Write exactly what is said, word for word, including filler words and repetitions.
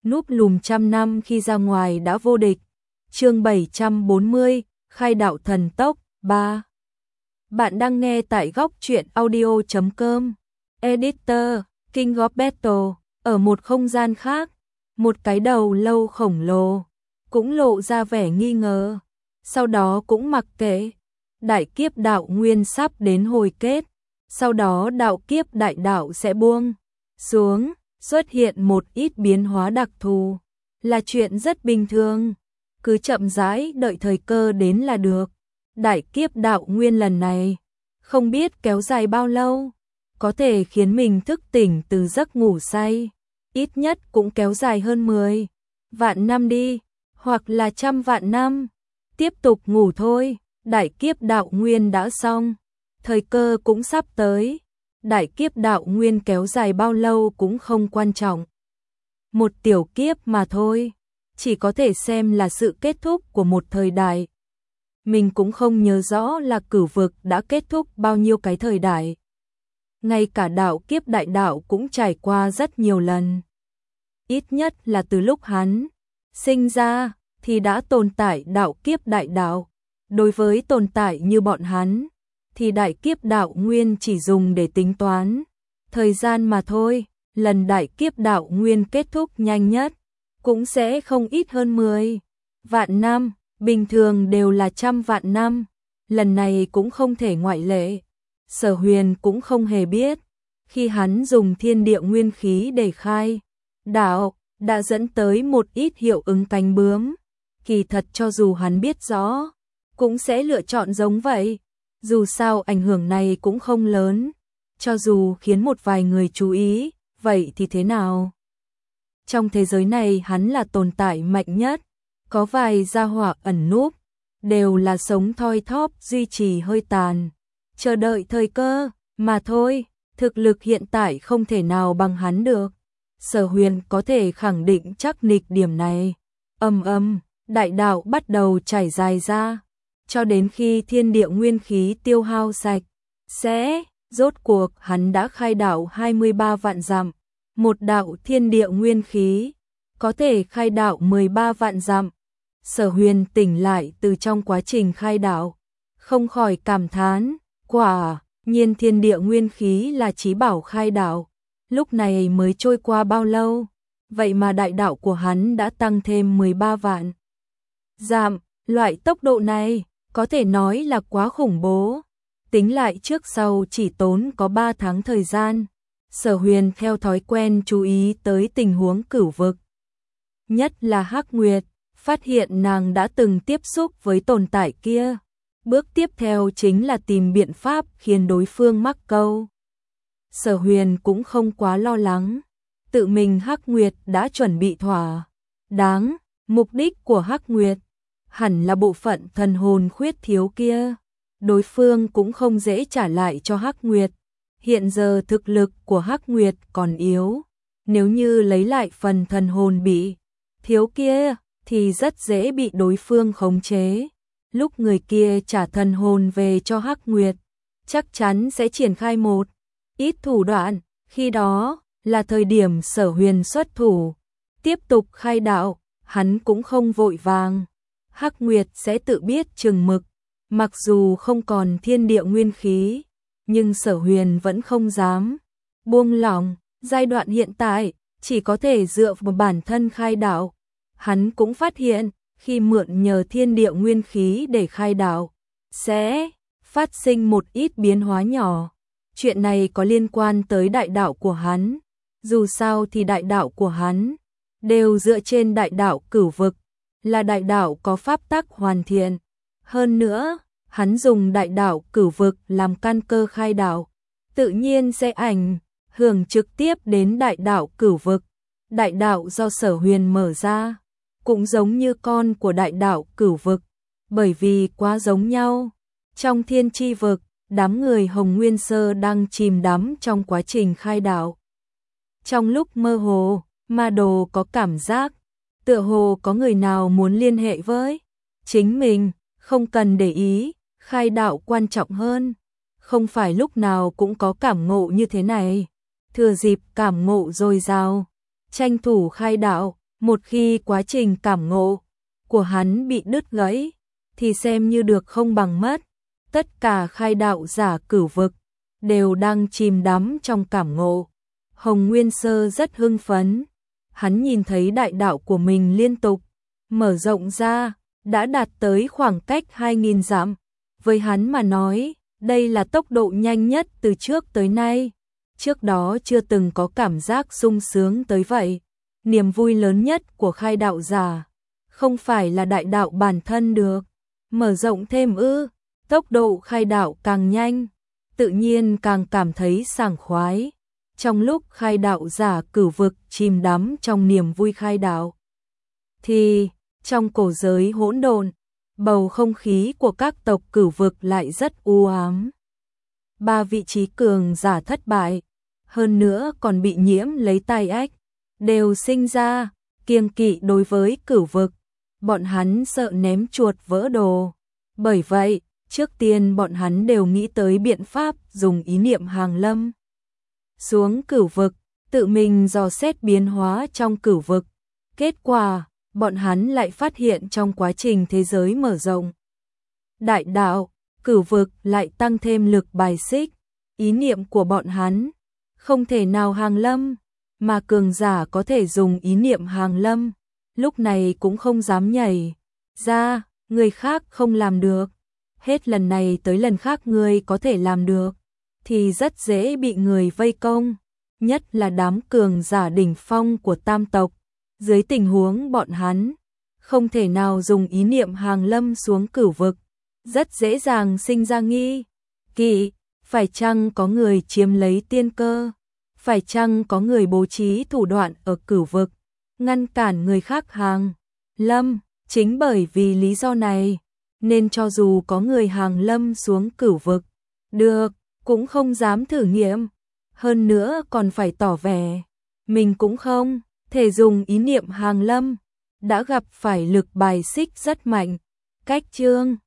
núp lùm trăm năm khi ra ngoài đã vô địch. Chương bảy trăm bốn mươi, khai đạo thần tốc, ba. Bạn đang nghe tại góc truyện audio chấm com. Editor, King of Battle, ở một không gian khác, một cái đầu lâu khổng lồ, cũng lộ ra vẻ nghi ngờ, sau đó cũng mặc kệ. Đại kiếp đạo nguyên sắp đến hồi kết, sau đó đạo kiếp đại đạo sẽ buông xuống, xuất hiện một ít biến hóa đặc thù, là chuyện rất bình thường, cứ chậm rãi đợi thời cơ đến là được. Đại kiếp đạo nguyên lần này, không biết kéo dài bao lâu, có thể khiến mình thức tỉnh từ giấc ngủ say, ít nhất cũng kéo dài hơn mười vạn năm đi, hoặc là trăm vạn năm. Tiếp tục ngủ thôi, đại kiếp đạo nguyên đã xong, thời cơ cũng sắp tới. Đại kiếp đạo nguyên kéo dài bao lâu cũng không quan trọng. Một tiểu kiếp mà thôi, chỉ có thể xem là sự kết thúc của một thời đại. Mình cũng không nhớ rõ là cửu vực đã kết thúc bao nhiêu cái thời đại. Ngay cả đạo kiếp đại đạo cũng trải qua rất nhiều lần. Ít nhất là từ lúc hắn sinh ra thì đã tồn tại đạo kiếp đại đạo. Đối với tồn tại như bọn hắn thì đại kiếp đạo nguyên chỉ dùng để tính toán thời gian mà thôi. Lần đại kiếp đạo nguyên kết thúc nhanh nhất cũng sẽ không ít hơn mười vạn năm, bình thường đều là trăm vạn năm, lần này cũng không thể ngoại lệ. Sở Huyền cũng không hề biết, khi hắn dùng thiên địa nguyên khí để khai đạo, đã dẫn tới một ít hiệu ứng cánh bướm. Kỳ thật cho dù hắn biết rõ, cũng sẽ lựa chọn giống vậy, dù sao ảnh hưởng này cũng không lớn, cho dù khiến một vài người chú ý, vậy thì thế nào? Trong thế giới này hắn là tồn tại mạnh nhất, có vài gia hỏa ẩn núp, đều là sống thoi thóp duy trì hơi tàn, chờ đợi thời cơ, mà thôi, thực lực hiện tại không thể nào bằng hắn được. Sở Huyền có thể khẳng định chắc nịch điểm này. Âm âm, đại đạo bắt đầu chảy dài ra, cho đến khi thiên địa nguyên khí tiêu hao sạch sẽ, rốt cuộc hắn đã khai đạo hai mươi ba vạn dặm. Một đạo thiên địa nguyên khí có thể khai đạo mười ba vạn dặm. Sở Huyền tỉnh lại từ trong quá trình khai đạo, không khỏi cảm thán, quả nhiên thiên địa nguyên khí là chí bảo khai đạo. Lúc này mới trôi qua bao lâu, vậy mà đại đạo của hắn đã tăng thêm mười ba vạn dặm. Loại tốc độ này có thể nói là quá khủng bố, tính lại trước sau chỉ tốn có ba tháng thời gian. Sở Huyền theo thói quen chú ý tới tình huống cửu vực, nhất là Hắc Nguyệt, phát hiện nàng đã từng tiếp xúc với tồn tại kia. Bước tiếp theo chính là tìm biện pháp khiến đối phương mắc câu. Sở Huyền cũng không quá lo lắng, tự mình Hắc Nguyệt đã chuẩn bị thỏa đáng. Mục đích của Hắc Nguyệt hẳn là bộ phận thần hồn khuyết thiếu kia, đối phương cũng không dễ trả lại cho Hắc Nguyệt. Hiện giờ thực lực của Hắc Nguyệt còn yếu, nếu như lấy lại phần thần hồn bị thiếu kia thì rất dễ bị đối phương khống chế. Lúc người kia trả thần hồn về cho Hắc Nguyệt, chắc chắn sẽ triển khai một ít thủ đoạn, khi đó là thời điểm Sở Huyền xuất thủ, tiếp tục khai đạo. Hắn cũng không vội vàng, Hắc Nguyệt sẽ tự biết chừng mực, mặc dù không còn thiên địa nguyên khí, nhưng Sở Huyền vẫn không dám buông lỏng. Giai đoạn hiện tại chỉ có thể dựa vào bản thân khai đạo. Hắn cũng phát hiện, khi mượn nhờ thiên địa nguyên khí để khai đạo, sẽ phát sinh một ít biến hóa nhỏ. Chuyện này có liên quan tới đại đạo của hắn, dù sao thì đại đạo của hắn đều dựa trên đại đạo cửu vực, là đại đạo có pháp tắc hoàn thiện. Hơn nữa, hắn dùng đại đạo cửu vực làm căn cơ khai đạo, tự nhiên sẽ ảnh hưởng trực tiếp đến đại đạo cửu vực. Đại đạo do Sở Huyền mở ra, cũng giống như con của đại đạo cửu vực, bởi vì quá giống nhau. Trong thiên chi vực, đám người Hồng Nguyên Sơ đang chìm đắm trong quá trình khai đạo. Trong lúc mơ hồ, Ma Đồ có cảm giác, tựa hồ có người nào muốn liên hệ với chính mình, không cần để ý, khai đạo quan trọng hơn. Không phải lúc nào cũng có cảm ngộ như thế này, thừa dịp cảm ngộ dồi dào, tranh thủ khai đạo, Một khi quá trình cảm ngộ của hắn bị đứt gãy, thì xem như được không bằng mất. Tất cả khai đạo giả cửu vực đều đang chìm đắm trong cảm ngộ. Hồng Nguyên Sơ rất hưng phấn, hắn nhìn thấy đại đạo của mình liên tục mở rộng ra, đã đạt tới khoảng cách hai nghìn dặm. Với hắn mà nói, đây là tốc độ nhanh nhất từ trước tới nay. Trước đó chưa từng có cảm giác sung sướng tới vậy. Niềm vui lớn nhất của khai đạo giả không phải là đại đạo bản thân được mở rộng thêm ư? Tốc độ khai đạo càng nhanh, tự nhiên càng cảm thấy sảng khoái. Trong lúc khai đạo giả cửu vực chìm đắm trong niềm vui khai đạo, thì trong cổ giới hỗn độn, bầu không khí của các tộc cửu vực lại rất u ám. Ba vị trí cường giả thất bại, hơn nữa còn bị nhiễm lấy tai ách, đều sinh ra kiêng kỵ đối với cửu vực. Bọn hắn sợ ném chuột vỡ đồ. Bởi vậy, trước tiên bọn hắn đều nghĩ tới biện pháp dùng ý niệm hàng lâm xuống cửu vực, tự mình dò xét biến hóa trong cửu vực. Kết quả, bọn hắn lại phát hiện trong quá trình thế giới mở rộng đại đạo, cửu vực lại tăng thêm lực bài xích. Ý niệm của bọn hắn không thể nào hàng lâm, mà cường giả có thể dùng ý niệm hàng lâm, lúc này cũng không dám nhảy ra. Người khác không làm được, hết lần này tới lần khác người có thể làm được, thì rất dễ bị người vây công, nhất là đám cường giả đỉnh phong của tam tộc. Dưới tình huống bọn hắn không thể nào dùng ý niệm hàng lâm xuống cửu vực, rất dễ dàng sinh ra nghi kỵ. Phải chăng có người chiếm lấy tiên cơ? Phải chăng có người bố trí thủ đoạn ở cửu vực, ngăn cản người khác hàng lâm? Chính bởi vì lý do này, nên cho dù có người hàng lâm xuống cửu vực, được, cũng không dám thử nghiệm. Hơn nữa còn phải tỏ vẻ, mình cũng không thể dùng ý niệm hàng lâm, đã gặp phải lực bài xích rất mạnh. Cách chương